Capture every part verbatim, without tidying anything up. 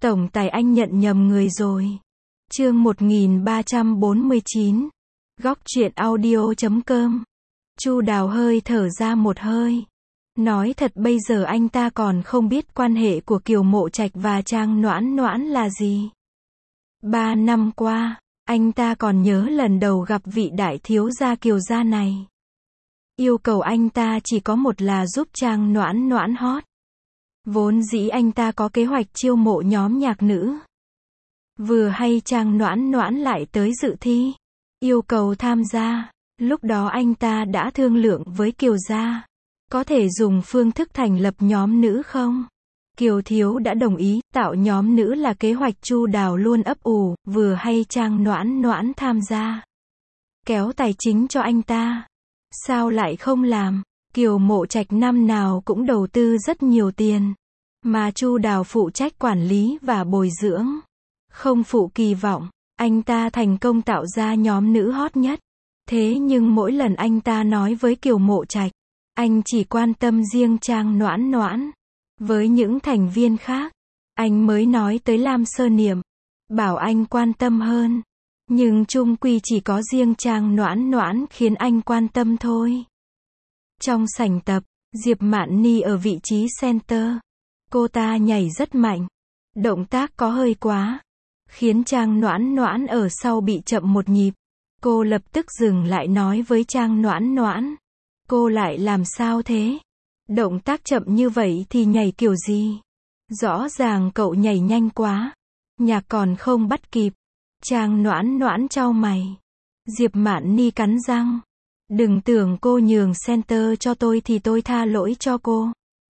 Tổng tài anh nhận nhầm người rồi. Chương một nghìn ba trăm bốn mươi chín. Góc truyện audio chấm com. Chu Đào hơi thở ra một hơi. Nói thật bây giờ anh ta còn không biết quan hệ của Kiều Mộ Trạch và Trang Noãn Noãn là gì. Ba năm qua, anh ta còn nhớ lần đầu gặp vị đại thiếu gia Kiều gia này. Yêu cầu anh ta chỉ có một là giúp Trang Noãn Noãn hot. Vốn dĩ anh ta có kế hoạch chiêu mộ nhóm nhạc nữ. Vừa hay Trang Noãn Noãn lại tới dự thi, yêu cầu tham gia. Lúc đó anh ta đã thương lượng với Kiều gia, có thể dùng phương thức thành lập nhóm nữ không? Kiều thiếu đã đồng ý, tạo nhóm nữ là kế hoạch Chu Đào luôn ấp ủ, vừa hay Trang Noãn Noãn tham gia. Kéo tài chính cho anh ta. Sao lại không làm? Kiều Mộ Trạch năm nào cũng đầu tư rất nhiều tiền, mà Chu Đào phụ trách quản lý và bồi dưỡng. Không phụ kỳ vọng, anh ta thành công tạo ra nhóm nữ hot nhất. Thế nhưng mỗi lần anh ta nói với Kiều Mộ Trạch, anh chỉ quan tâm riêng Trang Noãn Noãn. Với những thành viên khác, anh mới nói tới Lam Sơ Niệm, bảo anh quan tâm hơn. Nhưng chung quy chỉ có riêng Trang Noãn Noãn khiến anh quan tâm thôi. Trong sảnh tập, Diệp Mạn Ni ở vị trí center. Cô ta nhảy rất mạnh. Động tác có hơi quá, khiến Trang Noãn Noãn ở sau bị chậm một nhịp. Cô lập tức dừng lại nói với Trang Noãn Noãn. Cô lại làm sao thế? Động tác chậm như vậy thì nhảy kiểu gì? Rõ ràng cậu nhảy nhanh quá. Nhạc còn không bắt kịp. Trang Noãn Noãn chau mày. Diệp Mạn Ni cắn răng. Đừng tưởng cô nhường center cho tôi thì tôi tha lỗi cho cô.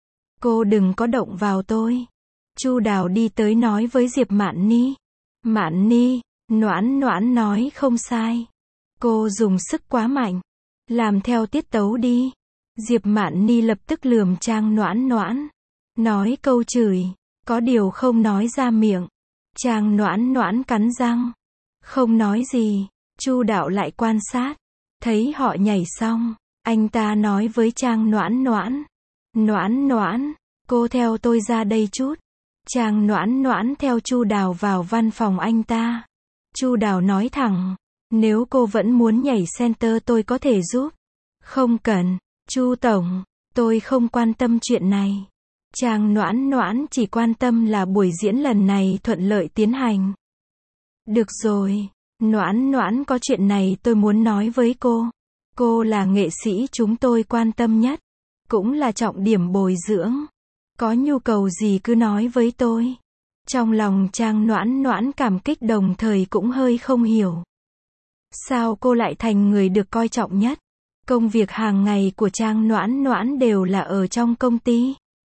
Cô đừng có động vào tôi. Chu Đào đi tới nói với Diệp Mạn Ni. Mạn Ni, Noãn Noãn nói không sai. Cô dùng sức quá mạnh. Làm theo tiết tấu đi. Diệp Mạn Ni lập tức lườm Trang Noãn Noãn. Nói câu chửi, có điều không nói ra miệng. Trang Noãn Noãn cắn răng. Không nói gì. Chu Đạo lại quan sát. Thấy họ nhảy xong, anh ta nói với Trang Noãn Noãn. Noãn Noãn, cô theo tôi ra đây chút. Trang Noãn Noãn theo Chu Đào vào văn phòng anh ta. Chu Đào nói thẳng, nếu cô vẫn muốn nhảy center tôi có thể giúp. Không cần, Chu Tổng, tôi không quan tâm chuyện này. Trang Noãn Noãn chỉ quan tâm là buổi diễn lần này thuận lợi tiến hành. Được rồi, Noãn Noãn có chuyện này tôi muốn nói với cô. Cô là nghệ sĩ chúng tôi quan tâm nhất, cũng là trọng điểm bồi dưỡng. Có nhu cầu gì cứ nói với tôi. Trong lòng Trang Noãn Noãn cảm kích đồng thời cũng hơi không hiểu. Sao cô lại thành người được coi trọng nhất? Công việc hàng ngày của Trang Noãn Noãn đều là ở trong công ty.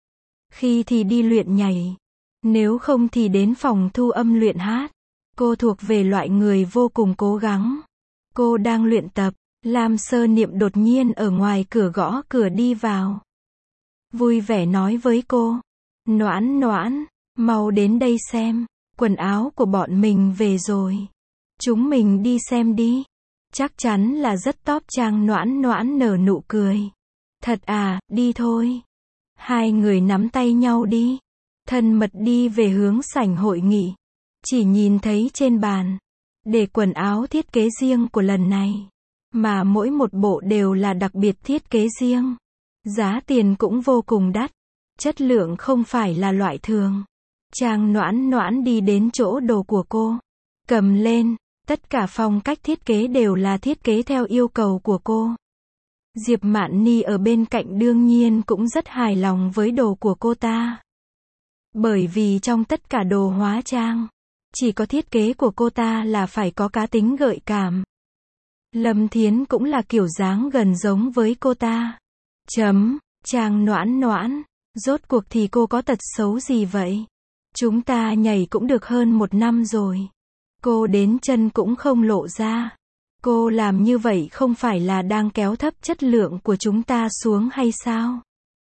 Khi thì đi luyện nhảy, nếu không thì đến phòng thu âm luyện hát. Cô thuộc về loại người vô cùng cố gắng. Cô đang luyện tập, Lam Sơ Niệm đột nhiên ở ngoài cửa gõ cửa đi vào. Vui vẻ nói với cô, Noãn Noãn, mau đến đây xem, quần áo của bọn mình về rồi. Chúng mình đi xem đi. Chắc chắn là rất top. Trang Noãn Noãn nở nụ cười. Thật à, đi thôi. Hai người nắm tay nhau đi. Thân mật đi về hướng sảnh hội nghị. Chỉ nhìn thấy trên bàn, để quần áo thiết kế riêng của lần này. Mà mỗi một bộ đều là đặc biệt thiết kế riêng. Giá tiền cũng vô cùng đắt. Chất lượng không phải là loại thường. Trang Noãn Noãn đi đến chỗ đồ của cô. Cầm lên. Tất cả phong cách thiết kế đều là thiết kế theo yêu cầu của cô. Diệp Mạn Ni ở bên cạnh đương nhiên cũng rất hài lòng với đồ của cô ta. Bởi vì trong tất cả đồ hóa trang, chỉ có thiết kế của cô ta là phải có cá tính gợi cảm. Lâm Thiến cũng là kiểu dáng gần giống với cô ta. Chấm, Trang Noãn Noãn, rốt cuộc thì cô có tật xấu gì vậy? Chúng ta nhảy cũng được hơn một năm rồi. Cô đến chân cũng không lộ ra. Cô làm như vậy không phải là đang kéo thấp chất lượng của chúng ta xuống hay sao?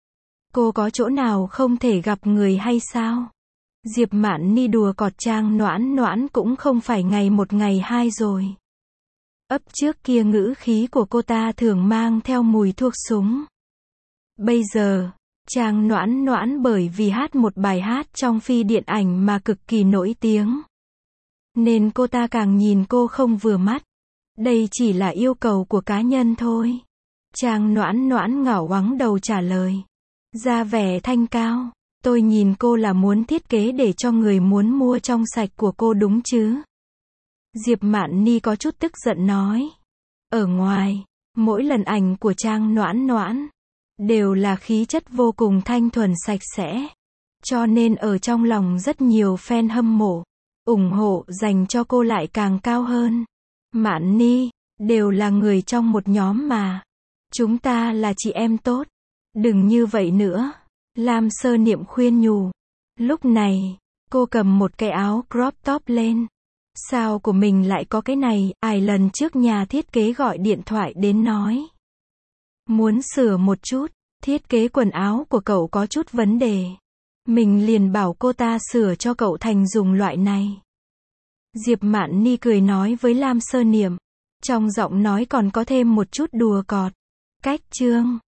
Cô có chỗ nào không thể gặp người hay sao? Diệp Mạn Ni đùa cợt Trang Noãn Noãn cũng không phải ngày một ngày hai rồi. Ấp trước kia ngữ khí của cô ta thường mang theo mùi thuốc súng. Bây giờ, Trang Noãn Noãn bởi vì hát một bài hát trong phi điện ảnh mà cực kỳ nổi tiếng, nên cô ta càng nhìn cô không vừa mắt. Đây chỉ là yêu cầu của cá nhân thôi. Trang Noãn Noãn ngảo ngoắng đầu trả lời. Ra vẻ thanh cao. Tôi nhìn cô là muốn thiết kế để cho người muốn mua trong sạch của cô đúng chứ? Diệp Mạn Ni có chút tức giận nói. Ở ngoài, mỗi lần ảnh của Trang Noãn Noãn đều là khí chất vô cùng thanh thuần sạch sẽ. Cho nên ở trong lòng rất nhiều fan hâm mộ, ủng hộ dành cho cô lại càng cao hơn. Mạn Ni, đều là người trong một nhóm mà. Chúng ta là chị em tốt. Đừng như vậy nữa. Lam Sơ Niệm khuyên nhủ. Lúc này, cô cầm một cái áo crop top lên. Sao của mình lại có cái này? Ai lần trước nhà thiết kế gọi điện thoại đến nói muốn sửa một chút, thiết kế quần áo của cậu có chút vấn đề. Mình liền bảo cô ta sửa cho cậu thành dùng loại này. Diệp Mạn Ni cười nói với Lam Sơ Niệm, trong giọng nói còn có thêm một chút đùa cợt. Cách chương